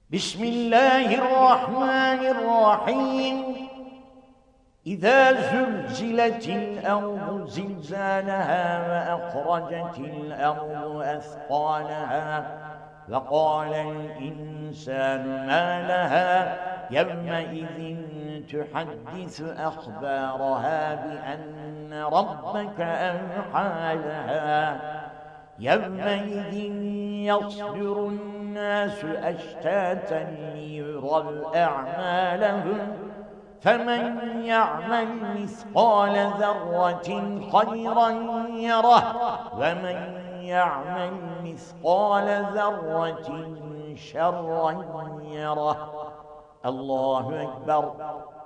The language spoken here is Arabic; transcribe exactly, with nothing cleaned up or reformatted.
بسم الله الرحمن الرحيم. إذا زلزلت الأرض زلزالها وأخرجت الأرض أثقالها وقال الإنسان ما لها يومئذ تحدث أخبارها بأن ربك أوحى لها يومئذ يصدر الناس أشتاتا ليروا أعمالهم فمن يعمل مثقال ذرة خيرا يره ومن يعمل مثقال ذرة شرا يره. الله أكبر.